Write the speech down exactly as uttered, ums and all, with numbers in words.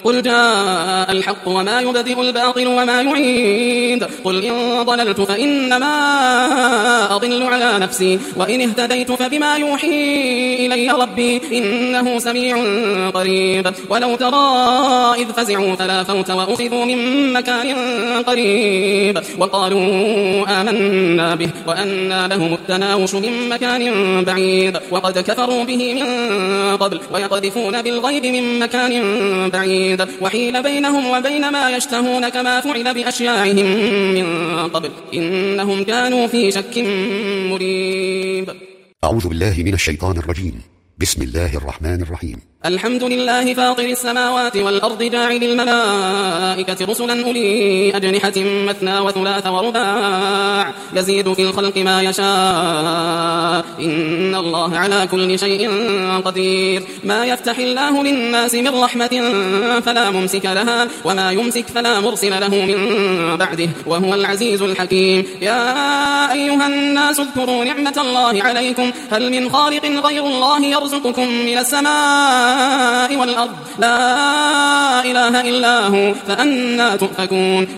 قل جاء الحق وما يبدئ الباطل وما يعيد قل إن ضللت فإنما أضل على نفسي وإن اهتديت فبما يوحي إلي ربي إنه سميع قريب ولو ترى إذ فزعوا فلا فوت وأخذوا من مكان قريب وقالوا آمنا به وأنى لهم التناوش من مكان بعيد وقد كفروا به من قبل ويقذفون بالغيب من مكان بعيد وحيل بينهم وبين ما يشتهون كما فعل بأشياعهم من قبل إنهم كانوا في شك مريب. أعوذ بالله من الشيطان الرجيم. بسم الله الرحمن الرحيم. الحمد لله فاطر السماوات والأرض جاعل الملائكة رسلا أولي أجنحة مثنى وثلاث ورباع يزيد في الخلق ما يشاء إن الله على كل شيء قدير. ما يفتح الله للناس من رحمة فلا ممسك لها وما يمسك فلا مرسل له من بعده وهو العزيز الحكيم. يا أيها الناس اذكروا نعمة الله عليكم هل من خالق غير الله يرزقكم من السماء والأرض لا إله إلا هو فأنى تؤفكون.